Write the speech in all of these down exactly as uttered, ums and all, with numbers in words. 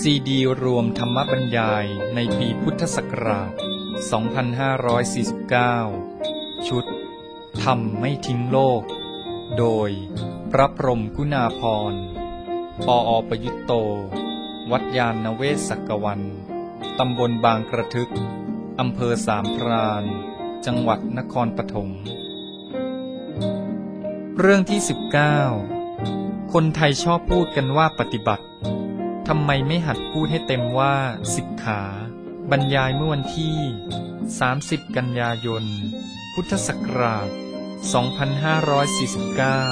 ซีดีรวมธรรมบรรยายในปีพุทธศักราช สองพันห้าร้อยสี่สิบเก้า ชุดธรรมไม่ทิ้งโลก โดยพระพรหมกุณาภรณ์ ปอ.ประยุตโต วัดยานนเวศกกวัน ตำบลบางกระทึก อำเภอสามพราน จังหวัดนครปฐม เรื่องที่ สิบเก้า คนไทยชอบพูดกันว่าปฏิบัติทำไมไม่หัดพูดให้เต็มว่าสิกขาบรรยายเมื่อวันที่ สามสิบ กันยายน พุทธศักราช สองพันห้าร้อยสี่สิบเก้า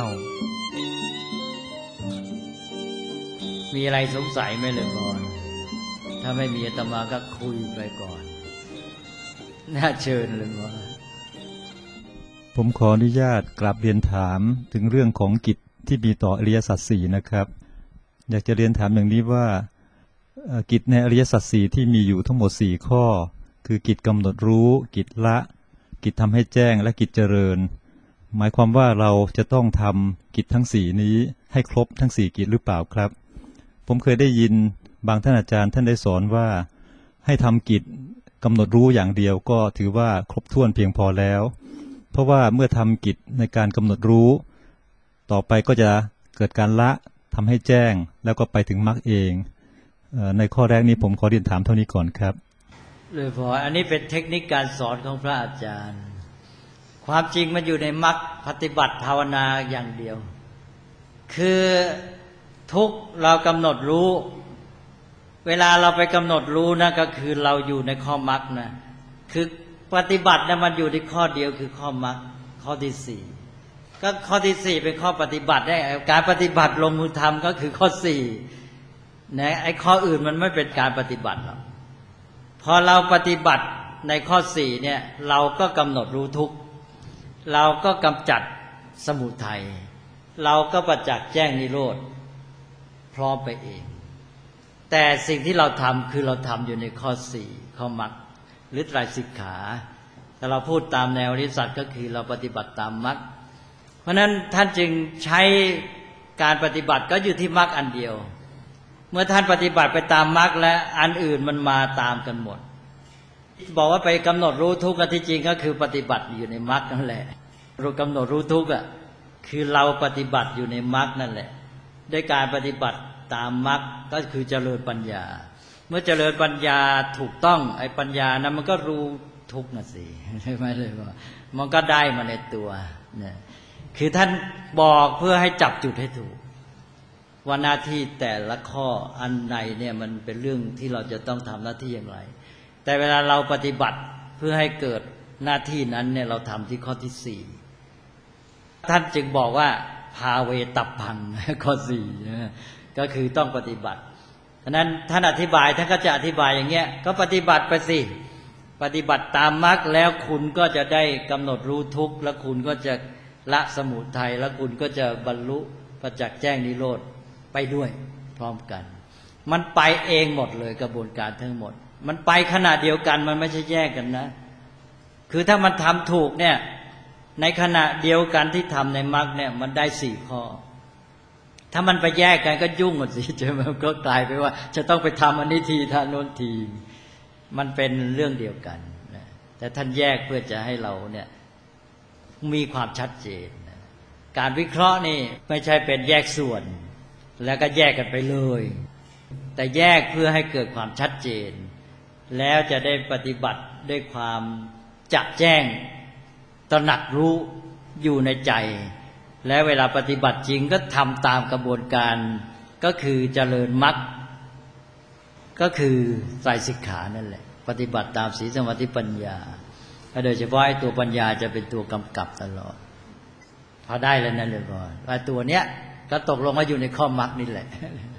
มีอะไรสงสัยไหมเลยก่อนถ้าไม่มีอาตมาก็คุยไปก่อนน่าเชิญเลยก่อนผมขออนุญาตกราบเรียนถามถึงเรื่องของกิจที่มีต่ออริยสัจสี่นะครับอยากจะเรียนถามอย่างนี้ว่ากิจในอริยสัจสี่ที่มีอยู่ทั้งหมดสี่ข้อคือกิจกำหนดรู้กิจละกิจทำให้แจ้งและกิจเจริญหมายความว่าเราจะต้องทำกิจทั้งสี่นี้ให้ครบทั้งสี่กิจหรือเปล่าครับผมเคยได้ยินบางท่านอาจารย์ท่านได้สอนว่าให้ทำกิจกำหนดรู้อย่างเดียวก็ถือว่าครบถ้วนเพียงพอแล้วเพราะว่าเมื่อทำกิจในการกำหนดรู้ต่อไปก็จะเกิดการละทำให้แจ้งแล้วก็ไปถึงมรรคเองเอ่อในข้อแรกนี้ผมขอเรียนถามเท่านี้ก่อนครับเลยพออันนี้เป็นเทคนิคการสอนของพระอาจารย์ความจริงมันอยู่ในมรรคปฏิบัติภาวนาอย่างเดียวคือทุกเรากำหนดรู้เวลาเราไปกำหนดรู้นะก็คือเราอยู่ในข้อมรรคนะคือปฏิบัตินะมันอยู่ที่ข้อเดียวคือข้อมรรคข้อที่สี่ก็ข้อที่สี่เป็นข้อปฏิบัติได้การปฏิบัติลงมือทำก็คือข้อสี่นะไอ้ข้ออื่นมันไม่เป็นการปฏิบัติหรอกพอเราปฏิบัติในข้อสี่เนี่ยเราก็กำหนดรู้ทุกข์เราก็กำจัดสมุทัยเราก็ประจักษ์แจ้งนิโรธพร้อมไปเองแต่สิ่งที่เราทำคือเราทำอยู่ในข้อสี่ข้อมรรคหรือไตรสิกขาแต่เราพูดตามแนวอริยสัจก็คือเราปฏิบัติตามมรรคเพราะนั้นท่านจึงใช้การปฏิบัติก็อยู่ที่มรรคอันเดียวเมื่อท่านปฏิบัติไปตามมรรคและอันอื่นมันมาตามกันหมดบอกว่าไปกำหนดรู้ทุกข์ที่จริงก็คือปฏิบัติอยู่ในมรรคนั่นแหละเรากำหนดรู้ทุกข์อ่ะคือเราปฏิบัติอยู่ในมรรคนั่นแหละด้วยการปฏิบัติตามมรรคก็คือเจริญปัญญาเมื่อเจริญปัญญาถูกต้องไอ้ปัญญานั้นมันก็รู้ทุกข์น่ะสิใช่ไหมเลยว่ามันก็ได้มาในตัวเนี่ยคือท่านบอกเพื่อให้จับจุดให้ถูกว่าหน้าที่แต่ละข้ออันไหนเนี่ยมันเป็นเรื่องที่เราจะต้องทำหน้าที่อย่างไรแต่เวลาเราปฏิบัติเพื่อให้เกิดหน้าที่นั้นเนี่ยเราทำที่ข้อที่สี่ท่านจึงบอกว่าภาเวตัพพังข้อสี่ก็คือต้องปฏิบัติฉะนั้นท่านอธิบายท่านก็จะอธิบายอย่างเงี้ยก็ปฏิบัติไปสิปฏิบัติตามมรรคแล้วคุณก็จะได้กำหนดรู้ทุกข์แล้วคุณก็จะละสมุทัยแล้วคุณก็จะบรรลุประจักษ์แจ้งนิโรธไปด้วยพร้อมกันมันไปเองหมดเลยกระบวนการทั้งหมดมันไปขณะเดียวกันมันไม่ใช่แยกกันนะคือถ้ามันทำถูกเนี่ยในขณะเดียวกันที่ทำในมรรคเนี่ยมันได้สี่ข้อถ้ามันไปแยกกันก็ยุ่งหมดสิใช่ไหมก็กลายไปว่าจะต้องไปทำอันนี้ทีท่านโน้นทีมันเป็นเรื่องเดียวกันนะแต่ท่านแยกเพื่อจะให้เราเนี่ยมีความชัดเจนนะการวิเคราะห์นี่ไม่ใช่เป็นแยกส่วนแล้วก็แยกกันไปเลยแต่แยกเพื่อให้เกิดความชัดเจนแล้วจะได้ปฏิบัติด้วยความจักแจ้งตระหนักรู้อยู่ในใจและเวลาปฏิบัติจริงก็ทำตามกระบวนการก็คือเจริญมรรคก็คือไตรสิกขานั่นแหละปฏิบัติตามศีลสมาธิปัญญาโดยเฉพาะไอ้ตัวปัญญาจะเป็นตัวกำกับตลอดพอได้แล้วนั่นเลยก่อนว่าตัวเนี้ยก็ตกลงมาอยู่ในข้อมรรคนี่แหละ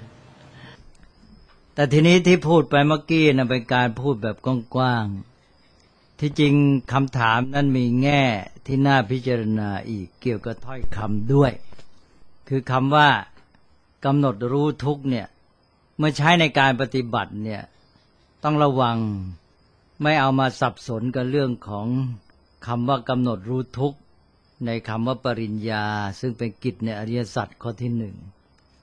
แต่ทีนี้ที่พูดไปเมื่อกี้นะเป็นการพูดแบบกว้างๆที่จริงคำถามนั้นมีแง่ที่น่าพิจารณาอีกเกี่ยวกับถ้อยคำด้วยคือคำว่ากำหนดรู้ทุกข์เนี่ยเมื่อใช้ในการปฏิบัติเนี่ยต้องระวังไม่เอามาสับสนกับเรื่องของคำว่ากำหนดรู้ทุกข์ในคำว่าปริญญาซึ่งเป็นกิจในอริยสัจข้อที่หนึ่ง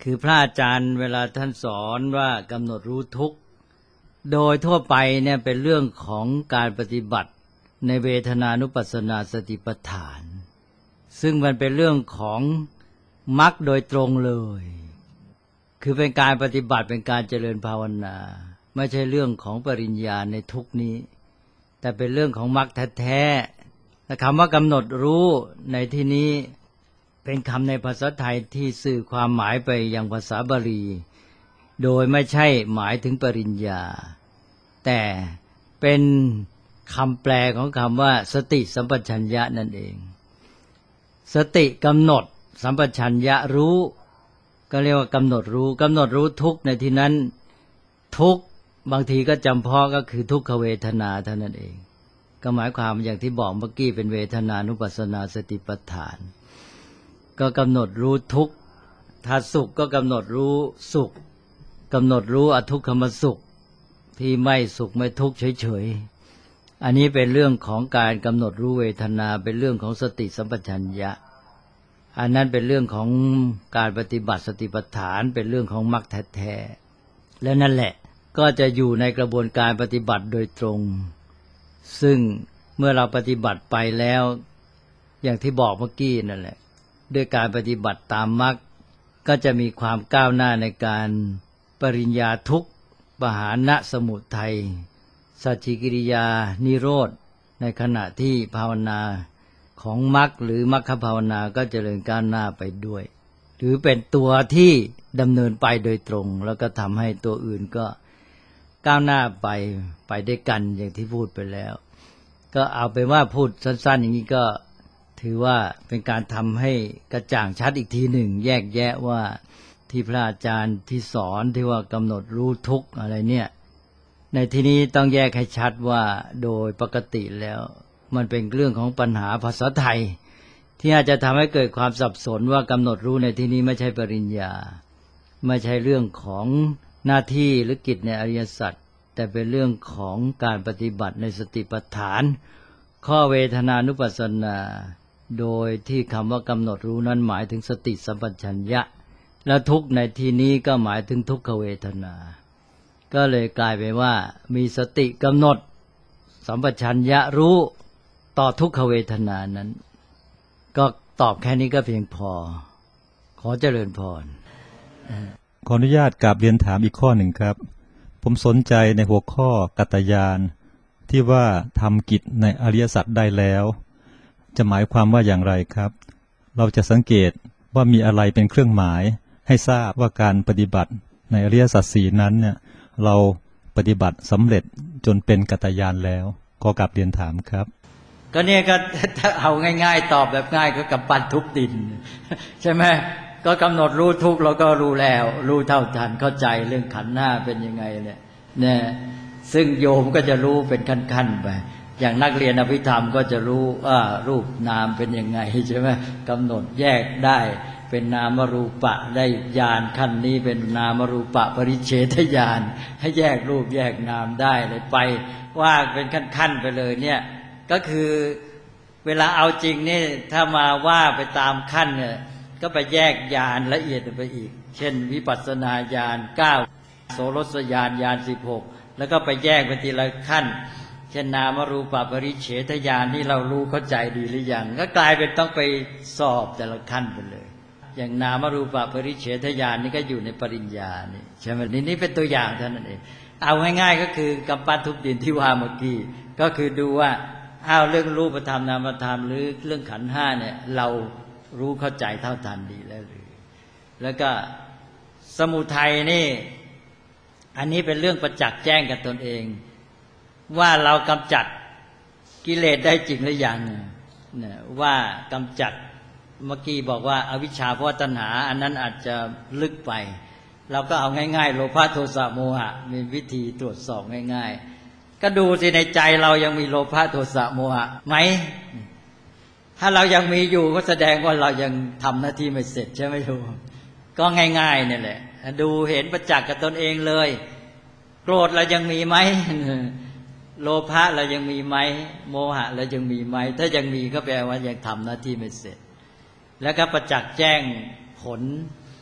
คือพระอาจารย์เวลาท่านสอนว่ากำหนดรู้ทุกข์โดยทั่วไปเนี่ยเป็นเรื่องของการปฏิบัติในเวทนานุปัสสนาสติปัฏฐานซึ่งมันเป็นเรื่องของมรรคโดยตรงเลยคือเป็นการปฏิบัติเป็นการเจริญภาวนาไม่ใช่เรื่องของปริญญาในทุกนี้แต่เป็นเรื่องของมรรคแท้ๆและคำว่ากำหนดรู้ในที่นี้เป็นคำในภาษาไทยที่สื่อความหมายไปยังภาษาบาลีโดยไม่ใช่หมายถึงปริญญาแต่เป็นคำแปลของคำว่าสติสัมปชัญญะนั่นเองสติกำหนดสัมปชัญญะรู้ก็เรียกว่ากำหนดรู้กำหนดรู้ทุกข์ในที่นั้นทุกข์บางทีก็จำเพาะก็คือทุกขเวทนาเท่านั้นเองก็หมายความอย่างที่บอกเมื่อกี้เป็นเวทนานุปัสสนาสติปัฏฐานก็กำหนดรู้ทุกข์ถ้าสุขก็กำหนดรู้สุขกำหนดรู้อทุกขมสุขที่ไม่สุขไม่ทุกข์เฉยๆอันนี้เป็นเรื่องของการกำหนดรู้เวทนาเป็นเรื่องของสติสัมปชัญญะอันนั้นเป็นเรื่องของการปฏิบัติสติปัฏฐานเป็นเรื่องของมรรคแท้ๆและนั่นแหละก็จะอยู่ในกระบวนการปฏิบัติโดยตรงซึ่งเมื่อเราปฏิบัติไปแล้วอย่างที่บอกเมื่อกี้นั่นแหละด้วยการปฏิบัติตามมรรคก็จะมีความก้าวหน้าในการปริญญาทุกข์ปหานะสมุทัยสัจฉิกิริยานิโรธในขณะที่ภาวนาของมรรคหรือมรรคภาวนาก็เจริญก้าวหน้าไปด้วยหรือเป็นตัวที่ดำเนินไปโดยตรงแล้วก็ทำให้ตัวอื่นก็ก้าวหน้าไปไปด้วยกันอย่างที่พูดไปแล้วก็เอาไปว่าพูดสั้นๆอย่างนี้ก็ถือว่าเป็นการทำให้กระจ่างชัดอีกทีหนึ่งแยกแยะว่าที่พระอาจารย์ที่สอนที่ว่ากำหนดรู้ทุกข์อะไรเนี่ยในที่นี้ต้องแยกให้ชัดว่าโดยปกติแล้วมันเป็นเรื่องของปัญหาภาษาไทยที่อาจจะทำให้เกิดความสับสนว่ากำหนดรู้ในที่นี้ไม่ใช่ปริญญาไม่ใช่เรื่องของหน้าที่หรือกิจในอริยสัจแต่เป็นเรื่องของการปฏิบัติในสติปัฏฐานข้อเวทนานุปัสสนาโดยที่คำว่ากำหนดรู้นั้นหมายถึงสติสัมปชัญญะและทุกข์ในที่นี้ก็หมายถึงทุกขเวทนาก็เลยกลายเป็นว่ามีสติกำหนดสัมปชัญญะรู้ต่อทุกขเวทนานั้นก็ตอบแค่นี้ก็เพียงพอขอเจริญพรขออนุญาตกราบเรียนถามอีกข้อหนึ่งครับผมสนใจในหัวข้อกัตตญาณที่ว่าทำกิจในอริยสัจได้แล้วจะหมายความว่าอย่างไรครับเราจะสังเกตว่ามีอะไรเป็นเครื่องหมายให้ทราบว่าการปฏิบัติในอริยสัจสี่นั้นเนี่ยเราปฏิบัติสำเร็จจนเป็นกัตตญาณแล้วขอกราบเรียนถามครับก็เนี่ยก็ถ้าเอาง่ายๆตอบแบบง่ายก็กำปั้นทุบดินใช่ไหมก็กำหนดรู้ทุกเราก็รู้แล้วรู้เท่าทันเข้าใจเรื่องขันธ์หน้าเป็นยังไงเนี่ยเนี่ยซึ่งโยมก็จะรู้เป็นขั้นๆไปอย่างนักเรียนอภิธรรมก็จะรู้ว่ารูปนามเป็นยังไงใช่ไหมกำหนดแยกได้เป็นนามรูปะได้ญาณขั้นนี้เป็นนามรูปะปริเฉทญาณให้แยกรูปแยกนามได้เลยไปว่าเป็นขั้นๆไปเลยเนี่ยก็คือเวลาเอาจริงนี่ถ้ามาว่าไปตามขั้นเนี่ยก็ไปแยกญาณละเอียดไปอีกเช่นวิปัสสนาญาณเก้าโสรสญาณญาณสิบหกแล้วก็ไปแยกไปทีละขั้นเช่นนามรูปะปริเฉทญาณที่เรารู้เข้าใจดีหรือยังก็กลายเป็นต้องไปสอบแต่ละขั้นไปเลยอย่างนามรูปะปริเฉทญาณนี่ก็อยู่ในปริญญานี่ใช่ไหมนี่นี่เป็นตัวอย่างเท่านั้นเองเอาง่ายๆก็คือกำปั้นทุบดินที่ว่าเมื่อกี้ก็คือดูว่าอ้าวเรื่องรูปธรรมนามธรรมหรือเรื่องขันธ์ห้าเนี่ยเรารู้เข้าใจเท่าทันดีแล้วหรือแล้วก็สมุทัยนี่อันนี้เป็นเรื่องประจักษ์แจ้งกับตนเองว่าเรากำจัดกิเลสได้จริงหรือยังเนี่ยว่ากำจัดเมื่อกี้บอกว่าอวิชชาเพราะตัณหาอันนั้นอาจจะลึกไปเราก็เอาง่ายๆโลภะโทสะโมหะมีวิธีตรวจสอบง่ายๆก็ดูสิในใจเรายังมีโลภะโทสะโมหะไหมถ้าเรายังมีอยู่ก็แสดงว่าเรายังทำหน้าที่ไม่เสร็จใช่ไหมโยมก็ง่ายๆนี่แหละดูเห็นประจักษ์กับตนเองเลยโกรธเรายังมีไหมโลภะเรายังมีไหมโมหะเรายังมีไหมถ้ายังมีก็แปลว่ายังทำหน้าที่ไม่เสร็จแล้วก็ประจักษ์แจ้งผล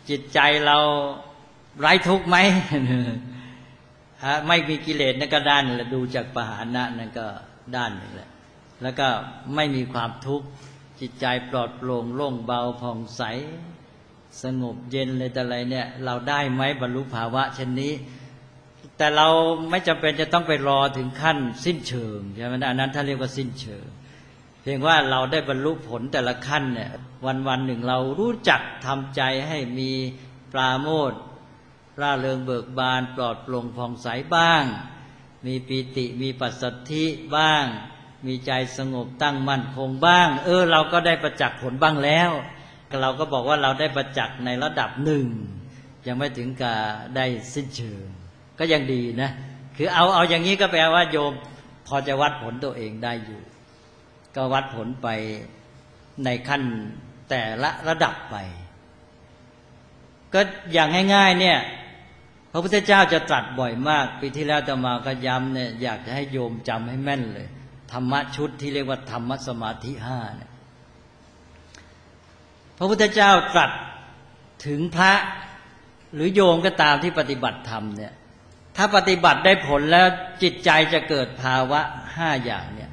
จิตใจเราไร้ทุกข์ไหม ไม่มีกิเลสนั่นก็ด้านละดูจากปหานะนั่นก็ด้านหนึ่งแหละแล้วก็ไม่มีความทุกข์จิตใจปลอดโปร่งโล่งเบาผ่องใสสงบเย็นเลยแต่อะไรเนี่ยเราได้ไหมบรรลุภาวะเช่นนี้แต่เราไม่จำเป็นจะต้องไปรอถึงขั้นสิ้นเชิงใช่ไหมอันนั้นถ้าเรียกว่าสิ้นเชิงเพียงว่าเราได้บรรลุผลแต่ละขั้นเนี่ยวันวันหนึ่งเรารู้จักทำใจให้มีปราโมทย์ร่าเริงเบิกบานปลอดโปร่งผ่องใสบ้างมีปีติมีปัสสัทธิบ้างมีใจสงบตั้งมั่นคงบ้างเออเราก็ได้ประจักษ์ผลบ้างแล้วเราก็บอกว่าเราได้ประจักษ์ในระดับหนึ่งยังไม่ถึงกับได้สิ้นเชิงก็ยังดีนะคือเอาเอาอย่างนี้ก็แปลว่าโยมพอจะวัดผลตัวเองได้อยู่ก็วัดผลไปในขั้นแต่ละระดับไปก็อย่างง่ายๆเนี่ยพระพุทธเจ้าจะตรัสบ่อยมากปีที่แล้วอาตมาก็ย้ำเนี่ยอยากจะให้โยมจำให้แม่นเลยธรรมะชุดที่เรียกว่าธรรมสมาธิห้าเนี่ยพระพุทธเจ้าตรัสถึงพระหรือโยมก็ตามที่ปฏิบัติธรรมเนี่ยถ้าปฏิบัติได้ผลแล้วจิตใจจะเกิดภาวะห้าอย่างเนี่ย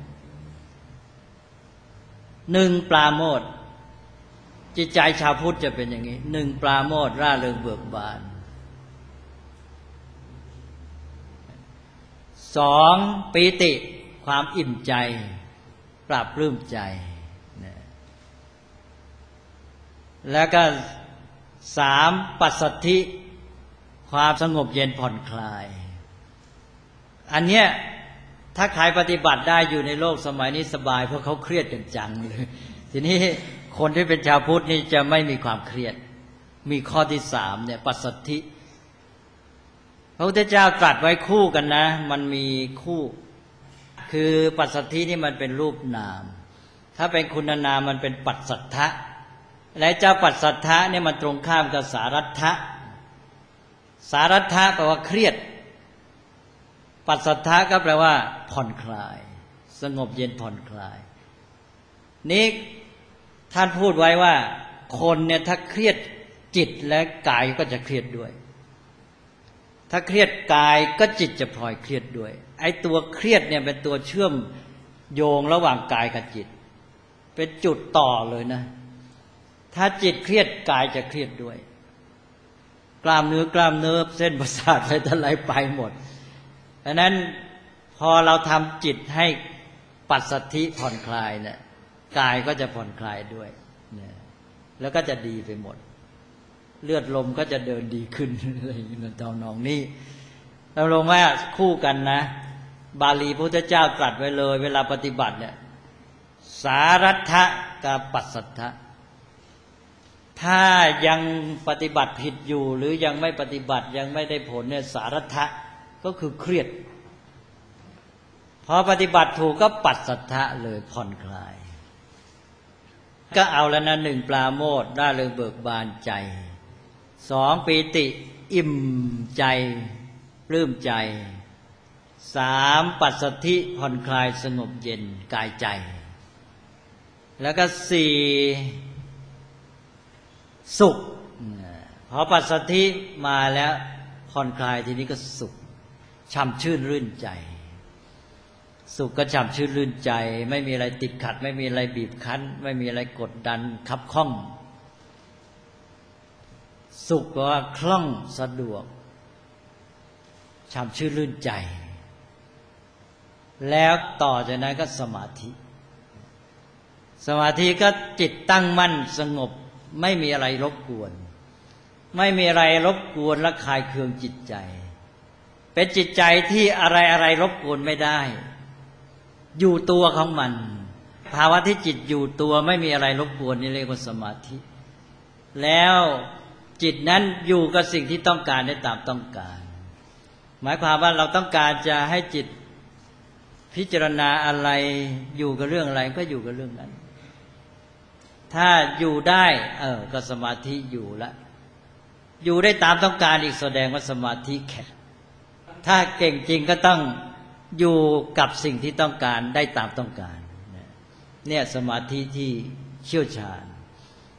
หนึ่งปราโมทย์จิตใจชาวพุทธจะเป็นอย่างนี้หนึ่งปราโมทย์ร่าเริงเบิกบานสองปีติความอิ่มใจปราบปลื้มใจแล้วก็สามปัสสัทธิความสงบเย็นผ่อนคลายอันเนี้ยถ้าใครปฏิบัติได้อยู่ในโลกสมัยนี้สบายเพราะเขาเครียดกันจังเลยทีนี้คนที่เป็นชาวพุทธนี่จะไม่มีความเครียดมีข้อที่สามเนี่ยปัสสัทธิพระพุทธเจ้าตรัสไว้คู่กันนะมันมีคู่คือปัสสัทธินี่มันเป็นรูปนามถ้าเป็นคุณนามมันเป็นปัสสัทธะและเจ้าปัสสัทธะเนี่ยมันตรงข้ามกับสารัตถะสารัตถะแปลว่าเครียดปัสสัทธะก็แปลว่าผ่อนคลายสงบเย็นผ่อนคลายนี่ท่านพูดไว้ว่าคนเนี่ยถ้าเครียดจิตและกายก็จะเครียดด้วยถ้าเครียดกายก็จิตจะพลอยเครียดด้วยไอ้ตัวเครียดเนี่ยเป็นตัวเชื่อมโยงระหว่างกายกับจิตเป็นจุดต่อเลยนะถ้าจิตเครียดกายจะเครียดด้วยกล้ามเนื้อกล้ามเนื้อเส้นประสาทอะไรต่ออะไรไปหมดเพราะนั้นพอเราทำจิตให้ปัสสัทธิผ่อนคลายเนี่ยกายก็จะผ่อนคลายด้วยเนี่ยแล้วก็จะดีไปหมดเลือดลมก็จะเดินดีขึ้นอะไรอย่างนี้ตอนนองนี้เราลงว่าคู่กันนะบาลีพุทธเจ้าตรัสไว้เลยเวลาปฏิบัติเนี่ยสารัตถะกับปัสสัทธะถ้ายังปฏิบัติผิดอยู่หรือยังไม่ปฏิบัติยังไม่ได้ผลเนี่ยสารัตถะก็คือเครียดพอปฏิบัติถูกก็ปัสสัทธะเลยผ่อนคลายก็เอาแล้วนะหนึ่งปราโมทย์ร่าเริงเบิกบานใจสองปีติอิ่มใจปลื้มใจสามปัสสัทธิผ่อนคลายสงบเย็นกายใจแล้วก็สี่สุขพอปัสสัทธิมาแล้วผ่อนคลายทีนี้ก็สุขช่ำชื่นรื่นใจสุขก็ช่ำชื่นรื่นใจไม่มีอะไรติดขัดไม่มีอะไรบีบคั้นไม่มีอะไรกดดันคับข้องสุขว่าคล่องสะดวกช่ำชื่นรื่นใจแล้วต่อจากนั้นก็สมาธิสมาธิก็จิตตั้งมั่นสงบไม่มีอะไรรบกวนไม่มีอะไรรบกวนและคลายเคืองจิตใจเป็นจิตใจที่อะไรอะไรรบกวนไม่ได้อยู่ตัวของมันภาวะที่จิตอยู่ตัวไม่มีอะไรรบกวนนี่เรียกว่าสมาธิแล้วจิตนั้นอยู่กับสิ่งที่ต้องการได้ตามต้องการหมายความว่าเราต้องการจะให้จิตพิจารณาอะไรอยู่กับเรื่องอะไรก็อยู่กับเรื่องนั้นถ้าอยู่ได้เออก็สมาธิอยู่ละอยู่ได้ตามต้องการอีกแสดงว่าสมาธิแข็งถ้าเก่งจริงก็ต้องอยู่กับสิ่งที่ต้องการได้ตามต้องการเนี่ยสมาธิที่เชี่ยวชาญ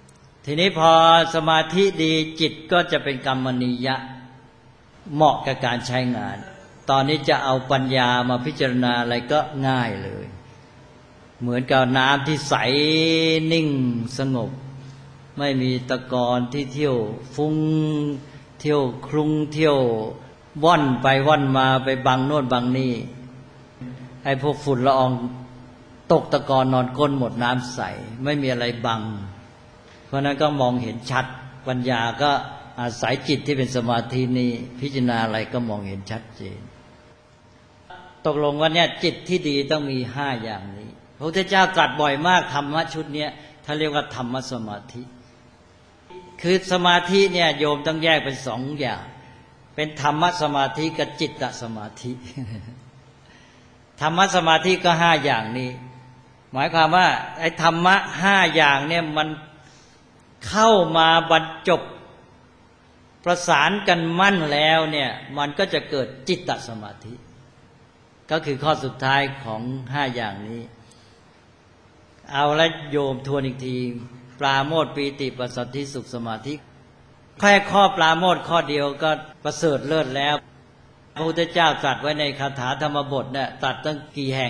ทีนี้พอสมาธิดีจิตก็จะเป็นกรรมนิยะเหมาะกับการใช้งานตอนนี้จะเอาปัญญามาพิจารณาอะไรก็ง่ายเลยเหมือนกับน้ำที่ใสนิ่งสงบไม่มีตะกอนที่เที่ยวฟุ้งเที่ยวคลุ้งเที่ยวว่อนไปว่อนมาไปบังโน่นบังนี่ไอ้พวกฝุ่นละอองตกตะกอนนอนก้นหมดน้ำใสไม่มีอะไรบังเพราะนั้นก็มองเห็นชัดปัญญาก็อาศัยจิตที่เป็นสมาธินี้พิจารณาอะไรก็มองเห็นชัดเจนตกลงว่าเนี่ยจิตที่ดีต้องมีห้าอย่างนี้พระพุทธเจ้าตรัสบ่อยมากธรรมะชุดนี้ท่านเรียกว่าธรรมสมาธิคือสมาธิเนี่ยโยมต้องแยกเป็นสองอย่างเป็นธรรมสมาธิกับจิตตสมาธิธรรมสมาธิก็ห้าอย่างนี้หมายความว่าไอ้ธรรมะห้าอย่างเนี่ยมันเข้ามาบรรจบประสานกันมั่นแล้วเนี่ยมันก็จะเกิดจิตตสมาธิก็คือข้อสุดท้ายของห้าอย่างนี้เอาละโยมทวนอีกทีปราโมทย์ปีติปัสสัทธิสุขสมาธิแค่ข้อปราโมทย์ข้อเดียวก็ประเสริฐเลิศแล้วพระพุทธเจ้าตรัสไว้ในคาถาธรรมบทเนี่ยตรัสตั้งกี่แห่ง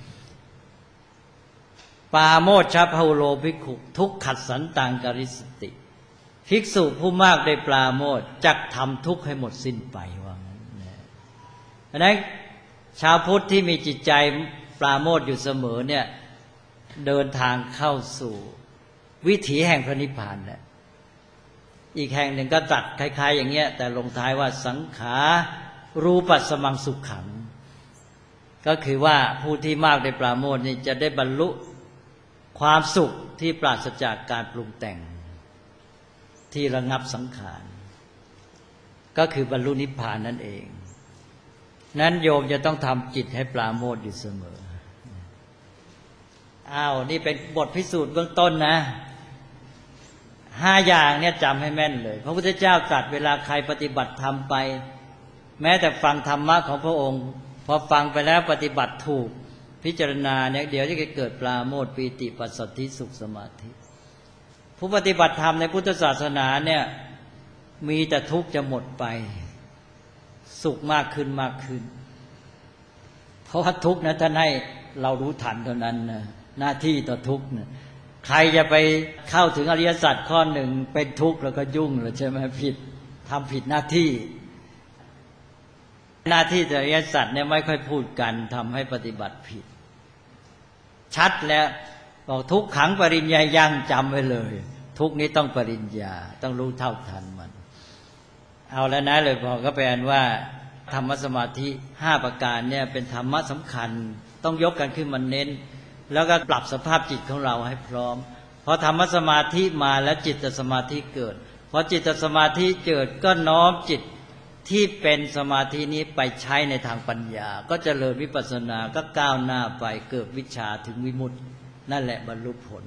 ปราโมทย์ชพหุโลภิกขุทุกขัดสันตังกริสติภิกษุผู้มากได้ปราโมทย์จักทำทุกข์ให้หมดสิ้นไปว่างั้นนะดังนั้นชาวพุทธที่มีจิตใจปราโมทย์อยู่เสมอเนี่ยเดินทางเข้าสู่วิถีแห่งพระนิพพานแหละอีกแห่งหนึ่งก็ตัดคล้ายๆอย่างเงี้ยแต่ลงท้ายว่าสังขารูปัสสมังสุขขังก็คือว่าผู้ที่มากได้ปราโมทย์นี่จะได้บรรลุความสุขที่ปราศจากการปรุงแต่งที่ระงับสังขารก็คือบรรลุนิพพานนั่นเองนั้นโยมจะต้องทำจิตให้ปราโมทย์อยู่เสมออ้าวนี่เป็นบทพิสูจน์เบื้องต้นนะห้าอย่างเนี่ยจำให้แม่นเลยพระพุทธเจ้าตรัสเวลาใครปฏิบัติธรรมไปแม้แต่ฟังธรรมะของพระองค์พอฟังไปแล้วปฏิบัติถูกพิจารณาเนี่ยเดี๋ยวจะเกิดปราโมทย์ปีติปัสสัทธิสุขสมาธิผู้ปฏิบัติธรรมในพุทธศาสนาเนี่ยมีแต่ทุกข์จะหมดไปสุขมากขึ้นมากขึ้นเพราะว่าทุกข์นะท่านให้เรารู้ทันเท่านั้นนะหน้าที่ต่อทุกข์เนี่ยใครจะไปเข้าถึงอริยสัจข้อหนึ่งเป็นทุกข์แล้วก็ยุ่งเลยใช่ไหมผิดทำผิดหน้าที่หน้าที่อริยสัจเนี่ยไม่ค่อยพูดกันทำให้ปฏิบัติผิดชัดแล้วบอกทุกขังปริญญายังจำไว้เลยทุกนี้ต้องปริญญาต้องรู้เท่าทันมันเอาแล้วนะเลยพอก็แปลว่าธรรมสมาธิห้าประการเนี่ยเป็นธรรมะสำคัญต้องยกกันขึ้นมาเน้นแล้วก็ปรับสภาพจิตของเราให้พร้อมพอธรรมสมาธิมาแล้วจิตสมาธิเกิดพอจิตสมาธิเกิดก็น้อมจิตที่เป็นสมาธินี้ไปใช้ในทางปัญญาก็เจริญวิปัสสนาก็ก้าวหน้าไปเกิดวิชาถึงวิมุตตินั่นแหละบรรลุผล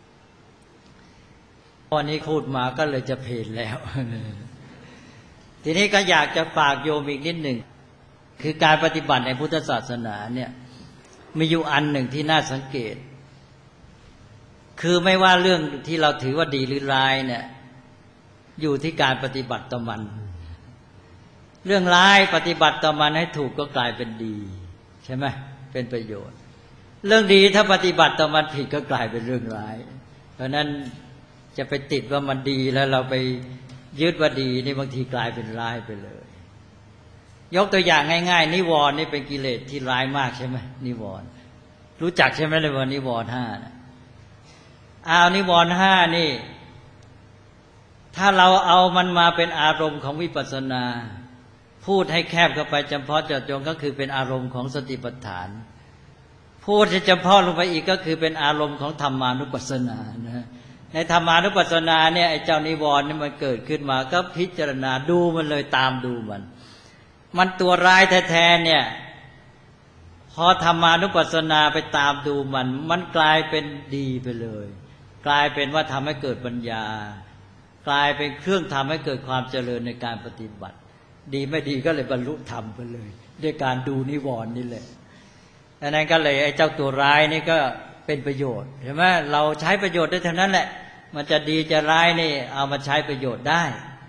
ตอนนี้พูดมาก็เลยจะเพลนแล้วทีนี้ก็อยากจะฝากโยมอีกนิดหนึ่งคือการปฏิบัติในพุทธศาสนาเนี่ยมีอยู่อันหนึ่งที่น่าสังเกตคือไม่ว่าเรื่องที่เราถือว่าดีหรือร้ายเนี่ยอยู่ที่การปฏิบัติต่อมันเรื่องร้ายปฏิบัติต่อมันให้ถูกก็กลายเป็นดีใช่ไหมเป็นประโยชน์เรื่องดีถ้าปฏิบัติต่อมันผิดก็กลายเป็นเรื่องร้ายเพราะนั้นจะไปติดว่ามันดีแล้วเราไปยึดว่าดีนี่บางทีกลายเป็นร้ายไปเลยยกตัวอย่างง่ายๆนิวรณ์นี่เป็นกิเลสที่ร้ายมากใช่ไหมนิวรณ์รู้จักใช่ไหมเลยว่านิวรณ์ห้าอ้าวนิวรณ์ห้านี่ถ้าเราเอามันมาเป็นอารมณ์ของวิปัสสนาพูดให้แคบเข้าไปจำเพาะเจาะจงก็คือเป็นอารมณ์ของสติปัฏฐานพูดให้จำเพาะลงไปอีกก็คือเป็นอารมณ์ของธรรมานุปัสสนานะในธรรมานุปัสสนาเนี่ยไอ้เจ้านิวรณ์นี่มันเกิดขึ้นมาก็พิจารณาดูมันเลยตามดูมันมันตัวร้ายแท้ๆเนี่ยพอธรรมานุปัสสนาไปตามดูมันมันกลายเป็นดีไปเลยกลายเป็นว่าทำให้เกิดปัญญากลายเป็นเครื่องทำให้เกิดความเจริญในการปฏิบัติดีไม่ดีก็เลยบรรลุธรรมไปเลยด้วยการดูนิวรณ์นี่แหละดังนั้นก็เลยไอ้เจ้าตัวร้ายนี่ก็เป็นประโยชน์ใช่ไหมเราใช้ประโยชน์ได้เท่านั้นแหละมันจะดีจะร้ายนี่เอามาใช้ประโยชน์ได้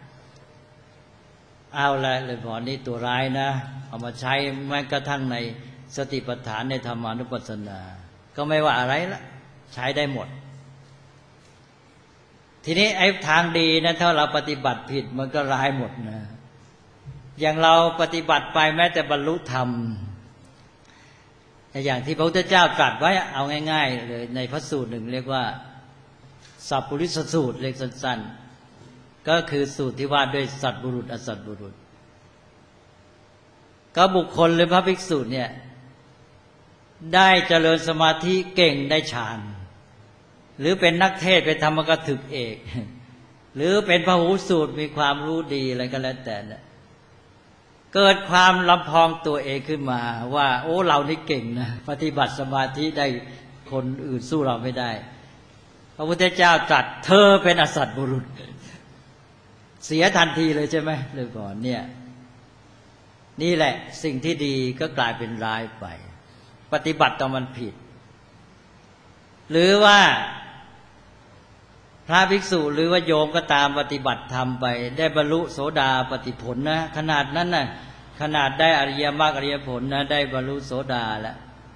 เอาละเลยพอนี้ตัวร้ายนะเอามาใช้แม้กระทั่งในสติปัฏฐานในธรรมานุปัสสนาก็ไม่ว่าอะไรละใช้ได้หมดทีนี้ไอ้ทางดีนะถ้าเราปฏิบัติผิดมันก็ร้ายหมดนะอย่างเราปฏิบัติไปแม้แต่บรรลุธรรมอย่างที่พระพุทธเจ้าตรัสไว้เอาง่ายๆเลยในพระสูตรหนึ่งเรียกว่าสัพพุริสสูตรเรียกสั้นๆก็คือสูตรที่ว่าด้วยสัตบุรุษอสัตบุรุษก็บุคคลหรือพระภิกษุเนี่ยได้เจริญสมาธิเก่งได้ฌานหรือเป็นนักเทศน์เป็นธรรมกถึกเอกหรือเป็นพหูสูตรมีความรู้ดีอะไรก็แล้วแต่เนี่ยเกิดความลำพองตัวเองขึ้นมาว่าโอ้เรานี่เก่งนะปฏิบัติสมาธิได้คนอื่นสู้เราไม่ได้พระพุทธเจ้าตรัสเธอเป็นอสัตบุรุษเสียทันทีเลยใช่ไหมเลยก่อนเนี่ยนี่แหละสิ่งที่ดีก็กลายเป็นร้ายไปปฏิบัติต่อมันผิดหรือว่าพระภิกษุหรือว่าโยมก็ตามปฏิบัติธรรมไปได้บรรลุโสดาปัตติผลนะขนาดนั้นนะขนาดได้อริยมรรคอริยผลนะได้บรรลุโสดาแล้ว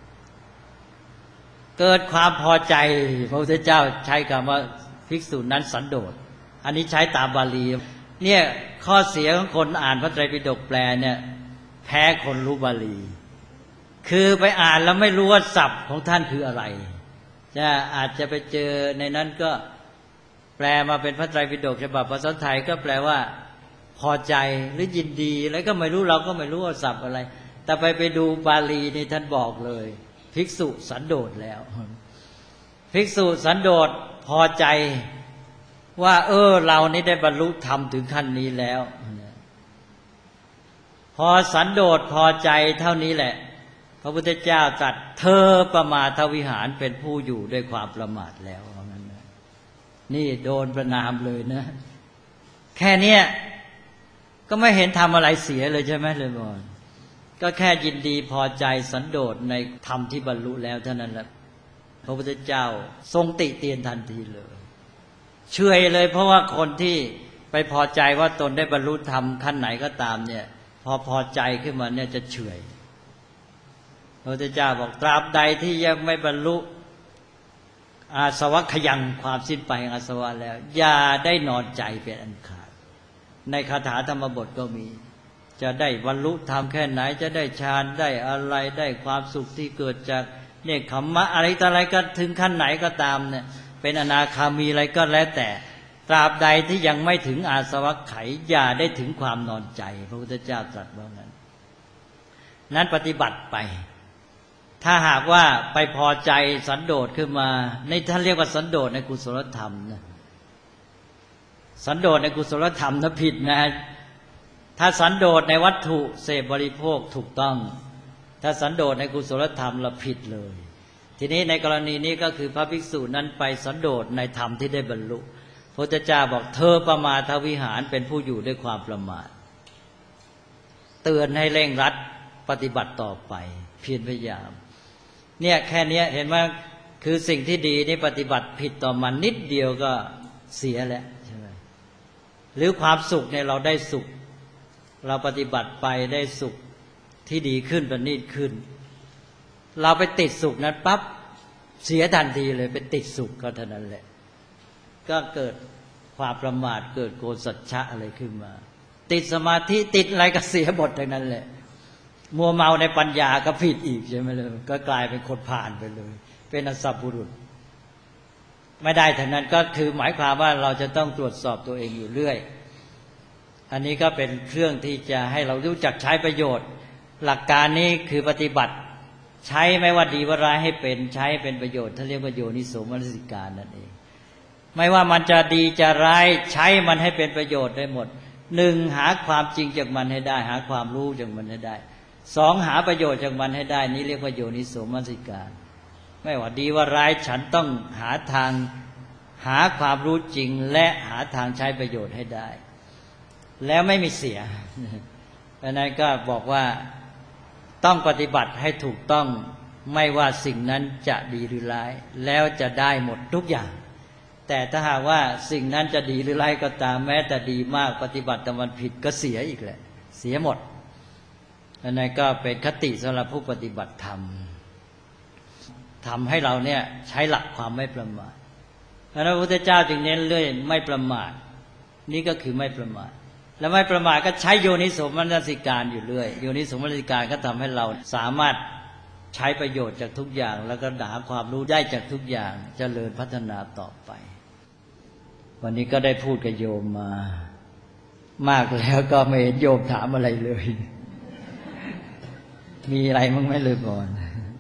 เกิดความพอใจพระพุทธเจ้าใช้คำว่าภิกษุนั้นสันโดษอันนี้ใช้ตามบาลีเนี่ยข้อเสียของคนอ่านพระไตรปิฎกแปลเนี่ยแพ้คนรู้บาลีคือไปอ่านแล้วไม่รู้ว่าศัพท์ของท่านคืออะไรจะอาจจะไปเจอในนั้นก็แปลมาเป็นพระไตรปิฎกฉบับภาษาไทยก็แปลว่าพอใจหรือยินดีแล้วก็ไม่รู้เราก็ไม่รู้ว่าศัพท์อะไรแต่ไปไปดูบาลีนี่ท่านบอกเลยภิกษุสันโดษแล้วภิกษุสันโดษพอใจว่าเออเรานี่ได้บรรลุธรรมถึงขั้นนี้แล้วพอสันโดษพอใจเท่านี้แหละพระพุทธเจ้าตรัสเธอประมาทวิหารเป็นผู้อยู่ด้วยความประมาทแล้วงั้นนะนี่โดนประนามเลยนะแค่เนี้ยก็ไม่เห็นทำอะไรเสียเลยใช่ไหมเลยบอนก็แค่ยินดีพอใจสันโดษในธรรมที่บรรลุแล้วเท่านั้นแหละพระพุทธเจ้าทรงติเตียนทันทีเลยเฉยเลยเพราะว่าคนที่ไปพอใจว่าตนได้บรรลุธรรมขั้นไหนก็ตามเนี่ยพอพอใจขึ้นมาเนี่ยจะเฉยพระพุทธเจ้าบอกตราบใดที่ยังไม่บรรลุอาสวะขยังความสิ้นไปของอาสวะแล้วอย่าได้นอนใจเป็นอันขาดในคาถาธรรมบทก็มีจะได้บรรลุธรรมแค่ไหนจะได้ฌานได้อะไรได้ความสุขที่เกิดจากเนกขัมมะอะไรต่ออะไรก็ถึงขั้นไหนก็ตามเนี่ยเป็นอนาคามีอะไรก็แล้วแต่ตราบใดที่ยังไม่ถึงอาสวะไขอย่าได้ถึงความนอนใจพระพุทธเจ้าตรัสว่างั้นนั้นปฏิบัติไปถ้าหากว่าไปพอใจสันโดษขึ้นมาในท่านเรียกว่าสันโดษในกุศลธรรมนะสันโดษในกุศลธรรมนะผิดนะถ้าสันโดษในวัตถุเสพบริโภคถูกต้องถ้าสันโดษในกุศลธรรมละผิดเลยทีนี้ในกรณีนี้ก็คือพระภิกษุนั้นไปสันโดษในธรรมที่ได้บรรลุพระพุทธเจ้าบอกเธอประมาทวิหารเป็นผู้อยู่ด้วยความประมาทเตือนให้เร่งรัดปฏิบัติต่อไปเพียรพยายามเนี่ยแค่นี้เห็นไหมคือสิ่งที่ดีนี่ปฏิบัติผิดต่อมันนิดเดียวก็เสียแล้วใช่ไหมหรือความสุขเนี่ยเราได้สุขเราปฏิบัติไปได้สุขที่ดีขึ้นประณีตขึ้นเราไปติดสุขนั้นปั๊บเสียทันทีเลยไปติดสุขก็เท่านั้นแหละก็เกิดความประมาทเกิดโกสัจฉะอะไรขึ้นมาติดสมาธิติดอะไรก็เสียหมดทั้งนั้นแหละมัวเมาในปัญญาก็ผิดอีกใช่ไหมเลยก็กลายเป็นคนผ่านไปเลยเป็นอสัพบุรุษไม่ได้ทั้งนั้นก็คือหมายความว่าเราจะต้องตรวจสอบตัวเองอยู่เรื่อยอันนี้ก็เป็นเครื่องที่จะให้เรารู้จักใช้ประโยชน์หลักการนี้คือปฏิบัติใช้ไม่ว่าดีว่าร้ายให้เป็นใช้เป็นประโยชน์ท่านเรียกว่าโยนิโสมนสิการนั่นเองไม่ว่ามันจะดีจะร้ายใช้มันให้เป็นประโยชน์ได้หมดหนึ่งหาความจริงจากมันให้ได้หาความรู้จากมันให้ได้สองหาประโยชน์จากมันให้ได้นี้เรียกว่าโยนิโสมนสิการไม่ว่าดีว่าร้ายฉันต้องหาทางหาความรู้จริงและหาทางใช้ประโยชน์ให้ได้แล้วไม่มีเสียเพราะนั้นก็บอกว่าต้องปฏิบัติให้ถูกต้องไม่ว่าสิ่งนั้นจะดีหรือร้ายแล้วจะได้หมดทุกอย่างแต่ถ้าหากว่าสิ่งนั้นจะดีหรือไรก็ตามแม้แต่ดีมากปฏิบัติแต่มันผิดก็เสียอีกแหละเสียหมดอันนั้นก็เป็นคติสำหรับผู้ปฏิบัติธรรมทำให้เราเนี่ยใช้หลักความไม่ประมาทพระพุทธเจ้าจึงเน้นเรื่องไม่ประมาทนี่ก็คือไม่ประมาทแล้วไม่ประมาทก็ใช้โยนิโสมนสิการอยู่เรื่อยโยนิโสมนสิการก็ทำให้เราสามารถใช้ประโยชน์จากทุกอย่างแล้วก็หาความรู้ได้จากทุกอย่างเจริญพัฒนาต่อไปวันนี้ก็ได้พูดกับโยมมามากแล้วก็ไม่เห็นโยมถามอะไรเลยมีอะไรมั้งไหมเลยก่อน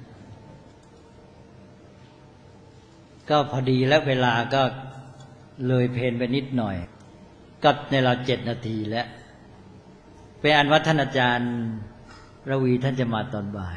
ก็พอดีแล้วเวลาก็เลยเพลนไปนิดหน่อยก็ในเราเจ็ดนาทีแล้วเป็นอันว่าท่านอาจารย์ระวีท่านจะมาตอนบ่าย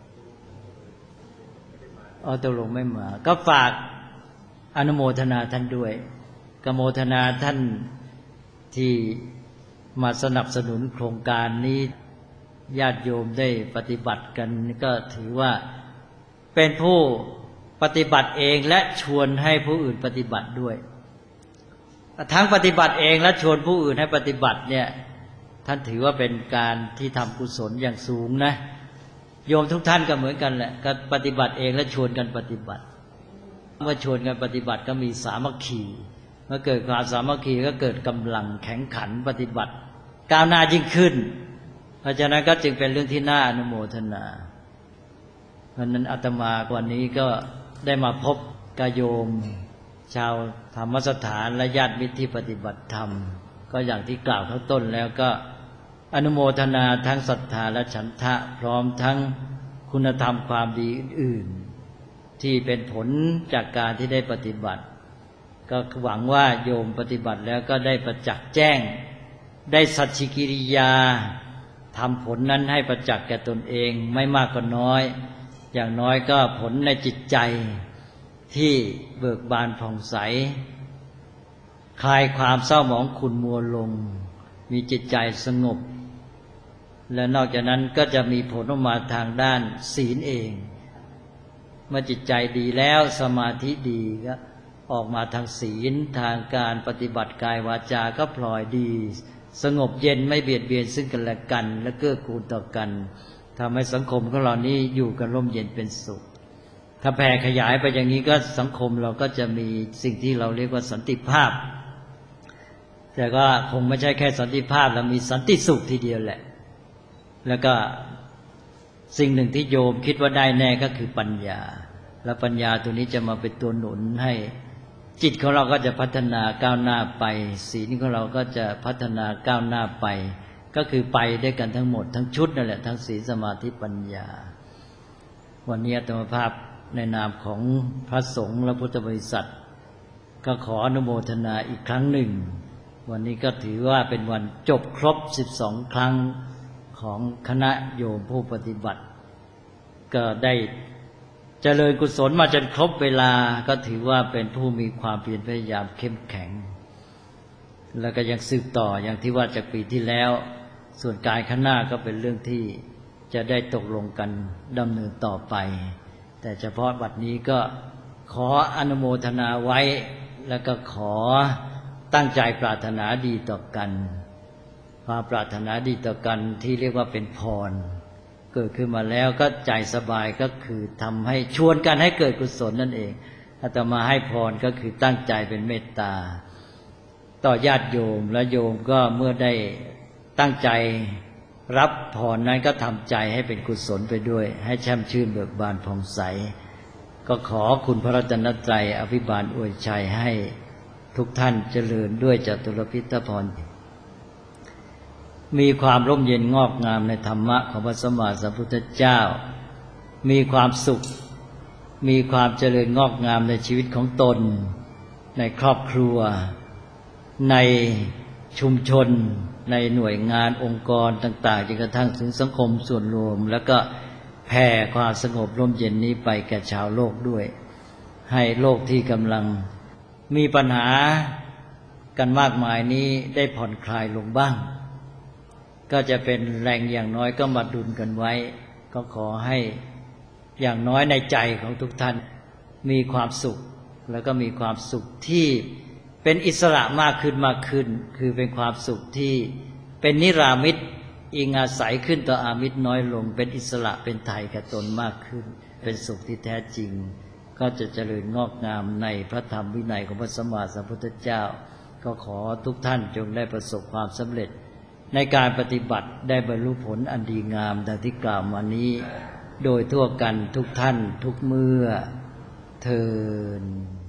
อ๋อตกลงไม่มาก็ฝากอนุโมทนาท่านด้วยกโมทนาท่านที่มาสนับสนุนโครงการนี้ญาติโยมได้ปฏิบัติกันก็ถือว่าเป็นผู้ปฏิบัติเองและชวนให้ผู้อื่นปฏิบัติด้วยทั้งปฏิบัติเองและชวนผู้อื่นให้ปฏิบัติเนี่ยท่านถือว่าเป็นการที่ทำกุศลอย่างสูงนะโยมทุกท่านก็เหมือนกันแหละก็ปฏิบัติเองและชวนกันปฏิบัติเมื่อชวนกันปฏิบัติก็มีสามัคคีเมื่อเกิดความสามัคคีก็เกิดกำลังแข็งขันปฏิบัติก้าวหน้ายิ่งขึ้นเพราะฉะนั้นก็จึงเป็นเรื่องที่น่าอนุโมทนาเพราะนั้นอาตมาวันนี้ก็ได้มาพบกับโยมชาวธรรมสถานและญาติมิตรที่ปฏิบัติธรรมก็อย่างที่กล่าวข้างต้นแล้วก็อนุโมทนาทั้งศรัทธาและฉันทะพร้อมทั้งคุณธรรมความดีอื่นๆที่เป็นผลจากการที่ได้ปฏิบัติก็หวังว่าโยมปฏิบัติแล้วก็ได้ประจักษ์แจ้งได้สัจฉิกิริยาทำผลนั้นให้ประจักษ์แก่ตนเองไม่มากก็น้อยอย่างน้อยก็ผลในจิตใจที่เบิกบานผ่องใสคลายความเศร้าหมองขุ่นมัวลงมีจิตใจสงบและนอกจากนั้นก็จะมีผลออกมาทางด้านศีลเองเมื่อจิตใจดีแล้วสมาธิดีก็ออกมาทางศีลทางการปฏิบัติกายวาจาก็พลอยดีสงบเย็นไม่เบียดเบียนซึ่งกันและกันและเกื้อกูลต่อกันทำให้สังคมของเรานี้อยู่กันร่มเย็นเป็นสุขถ้าแผ่ขยายไปอย่างนี้ก็สังคมเราก็จะมีสิ่งที่เราเรียกว่าสันติภาพแต่ก็คงไม่ใช่แค่สันติภาพแล้วมีสันติสุขทีเดียวแหละแล้วก็สิ่งหนึ่งที่โยมคิดว่าได้แน่ก็คือปัญญาและปัญญาตัวนี้จะมาเป็นตัวหนุนให้จิตของเราก็จะพัฒนาก้าวหน้าไปศีลของเราก็จะพัฒนาก้าวหน้าไปก็คือไปด้วยกันทั้งหมดทั้งชุดนั่นแหละทั้งศีลสมาธิปัญญาวันนี้อาตมาภาพในนามของพระสงฆ์และพุทธบริษัทก็ขออนุโมทนาอีกครั้งหนึ่งวันนี้ก็ถือว่าเป็นวันจบครบสิบสองครั้งของคณะโยมผู้ปฏิบัติก็ได้เจริญกุศลมาจนครบเวลาก็ถือว่าเป็นผู้มีความเพียรพยายามเข้มแข็งแล้วก็ยังสืบต่ออย่างที่ว่าจากปีที่แล้วส่วนการข้างหน้าก็เป็นเรื่องที่จะได้ตกลงกันดำเนินต่อไปแต่เฉพาะบัดนี้ก็ขออนุโมทนาไว้แล้วก็ขอตั้งใจปรารถนาดีต่อกันความปรารถนาดีต่อกันที่เรียกว่าเป็นพรเกิดขึ้นมาแล้วก็ใจสบายก็คือทำให้ชวนกันให้เกิดกุศลนั่นเองอาตมาให้พรก็คือตั้งใจเป็นเมตตาต่อญาติโยมและโยมก็เมื่อได้ตั้งใจรับพรนั้นก็ทำใจให้เป็นกุศลไปด้วยให้แช่มชื่นเบิกบานผ่องใสก็ขอคุณพระรัตนตรัยอภิบาลอวยชัยให้ทุกท่านเจริญด้วยจตุรพิทพรมีความร่มเย็นงอกงามในธรรมะของพระสัมมาสัมพุทธเจ้ามีความสุขมีความเจริญงอกงามในชีวิตของตนในครอบครัวในชุมชนในหน่วยงานองค์กรต่างๆจนกระทั่งถึงสังคมส่วนรวมแล้วก็แผ่ความสงบร่มเย็นนี้ไปแก่ชาวโลกด้วยให้โลกที่กำลังมีปัญหากันมากมายนี้ได้ผ่อนคลายลงบ้างก็จะเป็นแรงอย่างน้อยก็มาดุลกันไว้ก็ขอให้อย่างน้อยในใจของทุกท่านมีความสุขแล้วก็มีความสุขที่เป็นอิสระมากขึ้นมากขึ้นคือเป็นความสุขที่เป็นนิรามิตอิงอาศัยขึ้นต่ออามิตรน้อยลงเป็นอิสระเป็นไทยกับตนมากขึ้นเป็นสุขที่แท้จริงก็จะเจริญงอกงามในพระธรรมวินัยของพระสัมมาสัมพุทธเจ้าก็ขอทุกท่านจงได้ประสบความสำเร็จในการปฏิบัติได้บรรลุผลอันดีงามดังที่กล่าวมานี้โดยทั่วกันทุกท่านทุกเมื่อเทอญ